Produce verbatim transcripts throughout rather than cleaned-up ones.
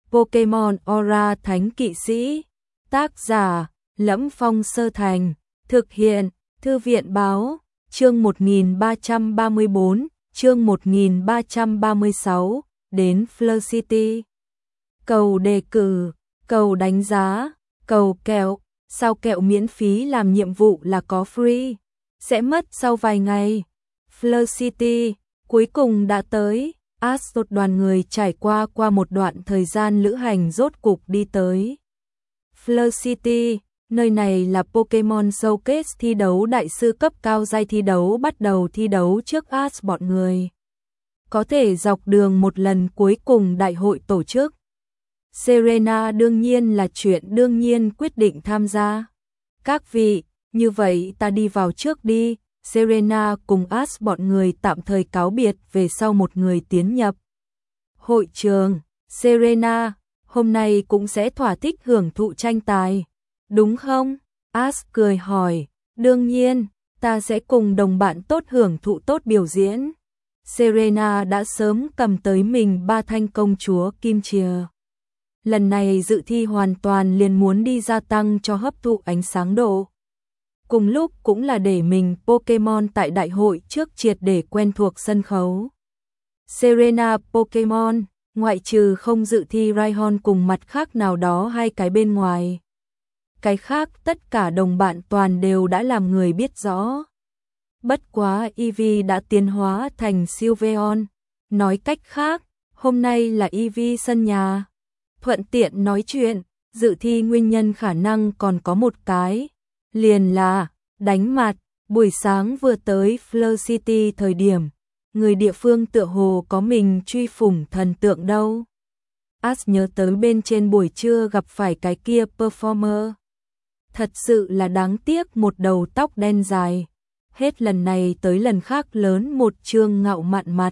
Pokemon Aura Thánh Kỵ Sĩ. Tác giả: Lẫm Phong Sơ Thành. Thực hiện: Thư viện Báo. Chương một nghìn ba trăm ba mươi bốn, chương một nghìn ba trăm ba mươi sáu, đến Fleur City. Cầu đề cử, cầu đánh giá, cầu kẹo, sao kẹo miễn phí làm nhiệm vụ là có free, sẽ mất sau vài ngày. Fleur City, cuối cùng đã tới. Ash đoàn người trải qua qua một đoạn thời gian lữ hành rốt cục đi tới Fleur City. Nơi này là Pokemon Showcase, thi đấu đại sư cấp cao giai thi đấu bắt đầu thi đấu trước Ash bọn người. Có thể dọc đường một lần cuối cùng đại hội tổ chức. Serena đương nhiên là chuyện đương nhiên quyết định tham gia. Các vị, như vậy ta đi vào trước đi. Serena cùng Ash bọn người tạm thời cáo biệt về sau một người tiến nhập hội trường. Serena, hôm nay cũng sẽ thỏa thích hưởng thụ tranh tài, đúng không? Ash cười hỏi. Đương nhiên, ta sẽ cùng đồng bạn tốt hưởng thụ tốt biểu diễn. Serena đã sớm cầm tới mình ba thanh công chúa kim chìa. Lần này dự thi hoàn toàn liền muốn đi gia tăng cho hấp thụ ánh sáng độ. Cùng lúc cũng là để mình Pokemon tại đại hội trước triệt để quen thuộc sân khấu. Serena Pokemon, ngoại trừ không dự thi Rhyhorn cùng mặt khác nào đó hai cái bên ngoài. Cái khác tất cả đồng bạn toàn đều đã làm người biết rõ. Bất quá Eevee đã tiến hóa thành Sylveon. Nói cách khác, hôm nay là Eevee sân nhà. Thuận tiện nói chuyện, dự thi nguyên nhân khả năng còn có một cái. Liền là, đánh mặt. Buổi sáng vừa tới Fleur City thời điểm, người địa phương tựa hồ có mình truy phủng thần tượng đâu. Ash nhớ tới bên trên buổi trưa gặp phải cái kia performer. Thật sự là đáng tiếc, một đầu tóc đen dài. Hết lần này tới lần khác lớn một trương ngạo mạn mặt.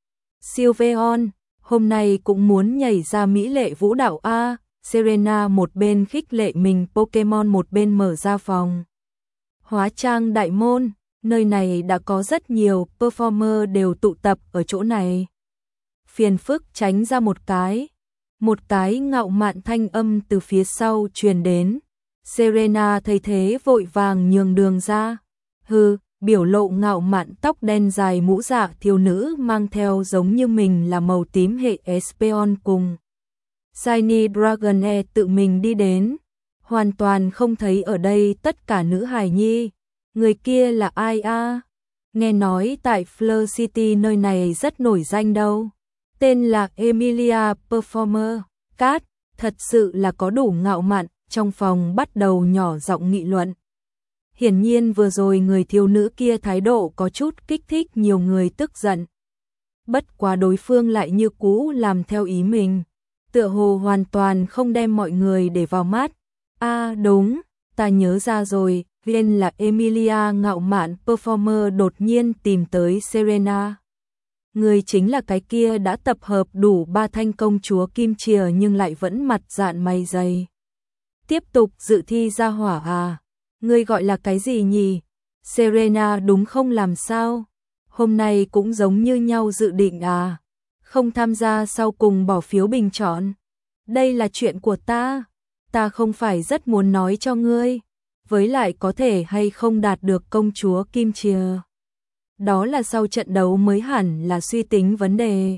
Sylveon, hôm nay cũng muốn nhảy ra mỹ lệ vũ đạo a. Serena một bên khích lệ mình Pokemon một bên mở ra phòng hóa trang đại môn. Nơi này đã có rất nhiều performer đều tụ tập ở chỗ này. Phiền phức tránh ra một cái. Một cái ngạo mạn thanh âm từ phía sau truyền đến. Serena thấy thế vội vàng nhường đường ra. Hừ, biểu lộ ngạo mạn tóc đen dài mũ dạ thiếu nữ mang theo giống như mình là màu tím hệ Espeon cùng Shiny Dragonair tự mình đi đến. Hoàn toàn không thấy ở đây tất cả nữ hài nhi. Người kia là ai a? Nghe nói tại Fleur City nơi này rất nổi danh đâu. Tên là Emilia Performer. Cát, thật sự là có đủ ngạo mạn. Trong phòng bắt đầu nhỏ giọng nghị luận. Hiển nhiên vừa rồi người thiếu nữ kia thái độ có chút kích thích nhiều người tức giận. Bất quá đối phương lại như cũ làm theo ý mình. Tựa hồ hoàn toàn không đem mọi người để vào mắt. À đúng, ta nhớ ra rồi, viên là Emilia ngạo mạn performer đột nhiên tìm tới Serena. Người chính là cái kia đã tập hợp đủ ba thanh công chúa kim chìa nhưng lại vẫn mặt dạn mày dày. Tiếp tục dự thi ra hỏa à? Ngươi gọi là cái gì nhỉ? Serena đúng không làm sao? Hôm nay cũng giống như nhau dự định à? Không tham gia sau cùng bỏ phiếu bình chọn. Đây là chuyện của ta. Ta không phải rất muốn nói cho ngươi. Với lại có thể hay không đạt được công chúa kim chìa. Đó là sau trận đấu mới hẳn là suy tính vấn đề.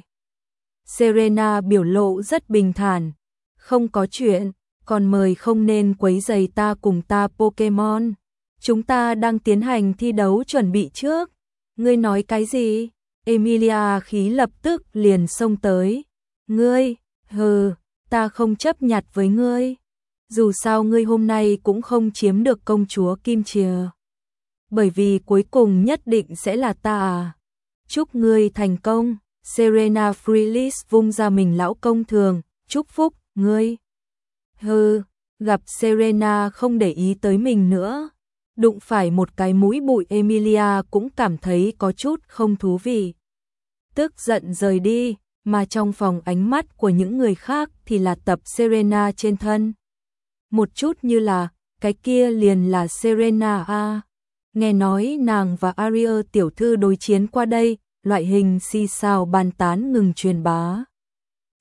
Serena biểu lộ rất bình thản. Không có chuyện, còn mời không nên quấy rầy ta cùng ta Pokemon. Chúng ta đang tiến hành thi đấu chuẩn bị trước. Ngươi nói cái gì? Emilia khí lập tức liền xông tới. Ngươi, hừ, ta không chấp nhặt với ngươi. Dù sao ngươi hôm nay cũng không chiếm được công chúa kim chìa. Bởi vì cuối cùng nhất định sẽ là ta à. Chúc ngươi thành công. Serena Freelis vung ra mình lão công thường. Chúc phúc, ngươi. Hừ, gặp Serena không để ý tới mình nữa. Đụng phải một cái mũi bụi Emilia cũng cảm thấy có chút không thú vị. Tức giận rời đi, mà trong phòng ánh mắt của những người khác thì là tập Serena trên thân. Một chút như là, cái kia liền là Serena a. Nghe nói nàng và Ariel tiểu thư đối chiến qua đây, loại hình xì xào bàn tán ngừng truyền bá.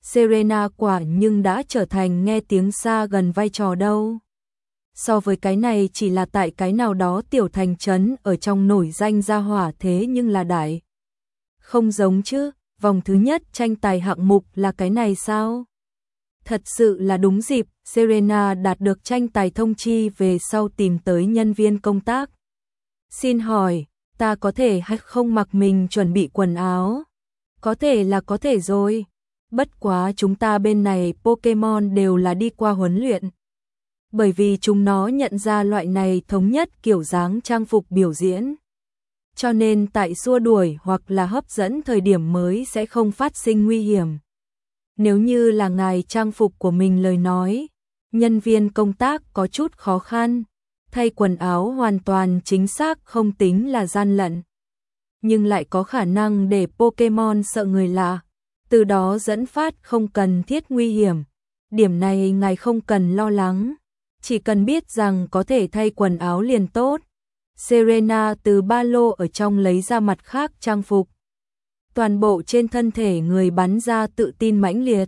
Serena quả nhưng đã trở thành nghe tiếng xa gần vai trò đâu. So với cái này chỉ là tại cái nào đó tiểu thành trấn ở trong nổi danh gia hỏa thế nhưng là đại. Không giống chứ, vòng thứ nhất tranh tài hạng mục là cái này sao? Thật sự là đúng dịp, Serena đạt được tranh tài thông chi về sau tìm tới nhân viên công tác. Xin hỏi, ta có thể hay không mặc mình chuẩn bị quần áo? Có thể là có thể rồi. Bất quá chúng ta bên này Pokemon đều là đi qua huấn luyện. Bởi vì chúng nó nhận ra loại này thống nhất kiểu dáng trang phục biểu diễn. Cho nên tại xua đuổi hoặc là hấp dẫn thời điểm mới sẽ không phát sinh nguy hiểm. Nếu như là ngài trang phục của mình lời nói, nhân viên công tác có chút khó khăn, thay quần áo hoàn toàn chính xác không tính là gian lận. Nhưng lại có khả năng để Pokemon sợ người lạ, từ đó dẫn phát không cần thiết nguy hiểm. Điểm này ngài không cần lo lắng, chỉ cần biết rằng có thể thay quần áo liền tốt. Serena từ ba lô ở trong lấy ra mặt khác trang phục. Toàn bộ trên thân thể người bắn ra tự tin mãnh liệt.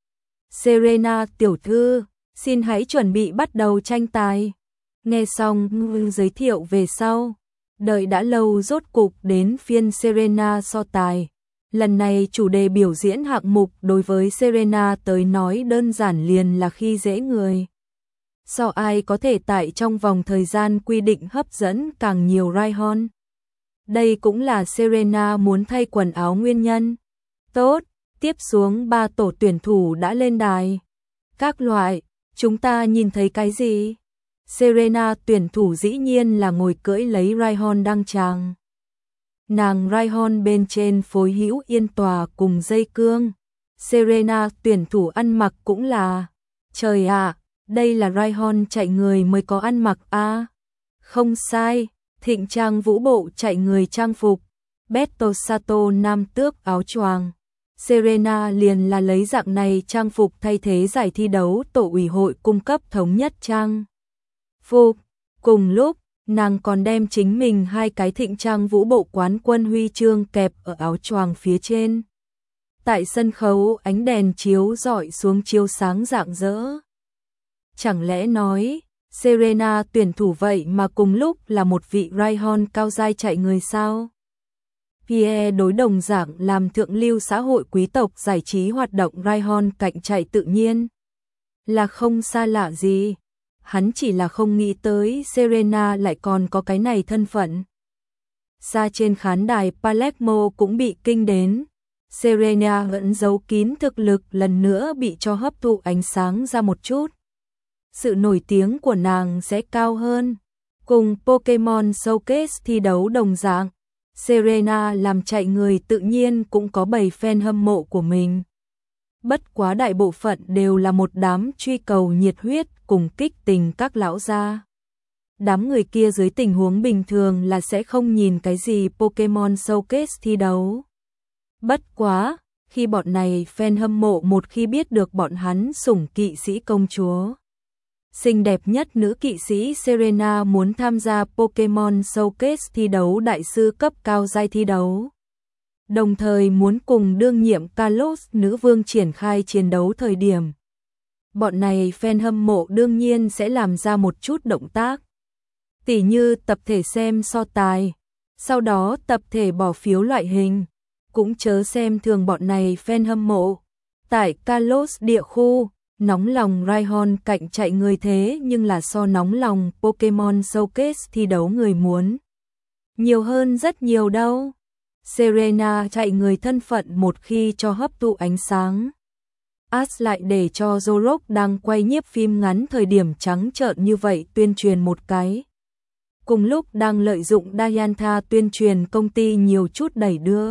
Serena tiểu thư, xin hãy chuẩn bị bắt đầu tranh tài. Nghe xong giới thiệu về sau, đợi đã lâu rốt cục đến phiên Serena so tài. Lần này chủ đề biểu diễn hạng mục đối với Serena tới nói đơn giản liền là khi dễ người. So ai có thể tại trong vòng thời gian quy định hấp dẫn càng nhiều Rhyhorn. Đây cũng là Serena muốn thay quần áo nguyên nhân. Tốt, tiếp xuống ba tổ tuyển thủ đã lên đài. Các loại, chúng ta nhìn thấy cái gì? Serena tuyển thủ dĩ nhiên là ngồi cưỡi lấy Rhyhorn đăng tràng. Nàng Rhyhorn bên trên phối hữu yên tòa cùng dây cương. Serena tuyển thủ ăn mặc cũng là. Trời ạ, đây là Rhyhorn chạy người mới có ăn mặc a. À, không sai, thịnh trang vũ bộ chạy người trang phục. Beto Sato nam tước áo choàng. Serena liền là lấy dạng này trang phục thay thế giải thi đấu tổ ủy hội cung cấp thống nhất trang phục. Cùng lúc, nàng còn đem chính mình hai cái thịnh trang vũ bộ quán quân huy chương kẹp ở áo choàng phía trên. Tại sân khấu ánh đèn chiếu rọi xuống chiếu sáng rạng rỡ. Chẳng lẽ nói, Serena tuyển thủ vậy mà cùng lúc là một vị Rhyhorn cao giai chạy người sao? Pierre đối đồng dạng làm thượng lưu xã hội quý tộc giải trí hoạt động Rhyhorn cạnh chạy tự nhiên. Là không xa lạ gì. Hắn chỉ là không nghĩ tới Serena lại còn có cái này thân phận. Xa trên khán đài Palermo cũng bị kinh đến. Serena vẫn giấu kín thực lực lần nữa bị cho hấp thụ ánh sáng ra một chút. Sự nổi tiếng của nàng sẽ cao hơn. Cùng Pokemon Showcase thi đấu đồng dạng, Serena làm chạy người tự nhiên cũng có bầy fan hâm mộ của mình. Bất quá đại bộ phận đều là một đám truy cầu nhiệt huyết cùng kích tình các lão gia. Đám người kia dưới tình huống bình thường là sẽ không nhìn cái gì Pokemon Showcase thi đấu. Bất quá, khi bọn này fan hâm mộ một khi biết được bọn hắn sủng kỵ sĩ công chúa. Xinh đẹp nhất nữ kỵ sĩ Serena muốn tham gia Pokemon Showcase thi đấu đại sư cấp cao giai thi đấu. Đồng thời muốn cùng đương nhiệm Kalos nữ vương triển khai chiến đấu thời điểm. Bọn này fan hâm mộ đương nhiên sẽ làm ra một chút động tác. Tỉ như tập thể xem so tài, sau đó tập thể bỏ phiếu loại hình. Cũng chớ xem thường bọn này fan hâm mộ. Tại Kalos địa khu, nóng lòng Rhyhorn cạnh chạy người thế nhưng là so nóng lòng Pokemon Showcase thi đấu người muốn. Nhiều hơn rất nhiều đâu. Serena chạy người thân phận một khi cho hấp thụ ánh sáng. Ash lại để cho Zorok đang quay nhiếp phim ngắn thời điểm trắng trợn như vậy tuyên truyền một cái. Cùng lúc đang lợi dụng Diantha tuyên truyền công ty nhiều chút đẩy đưa.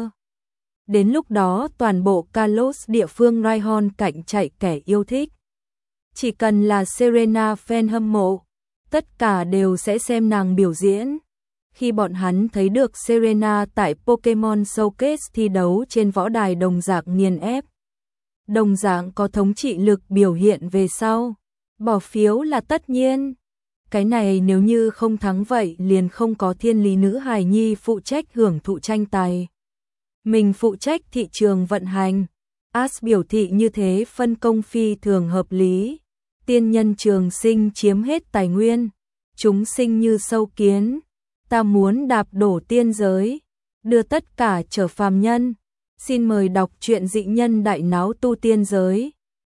Đến lúc đó toàn bộ Kalos địa phương Rhyhorn cạnh chạy kẻ yêu thích. Chỉ cần là Serena fan hâm mộ, tất cả đều sẽ xem nàng biểu diễn. Khi bọn hắn thấy được Serena tại Pokemon Showcase thi đấu trên võ đài đồng dạng nghiền ép. Đồng dạng có thống trị lực biểu hiện về sau. Bỏ phiếu là tất nhiên. Cái này nếu như không thắng vậy liền không có thiên lý nữ hài nhi phụ trách hưởng thụ tranh tài. Mình phụ trách thị trường vận hành. As biểu thị như thế phân công phi thường hợp lý. Tiên nhân trường sinh chiếm hết tài nguyên, chúng sinh như sâu kiến, ta muốn đạp đổ tiên giới, đưa tất cả trở phàm nhân. Xin mời đọc truyện Dị Nhân Đại Náo Tu Tiên Giới.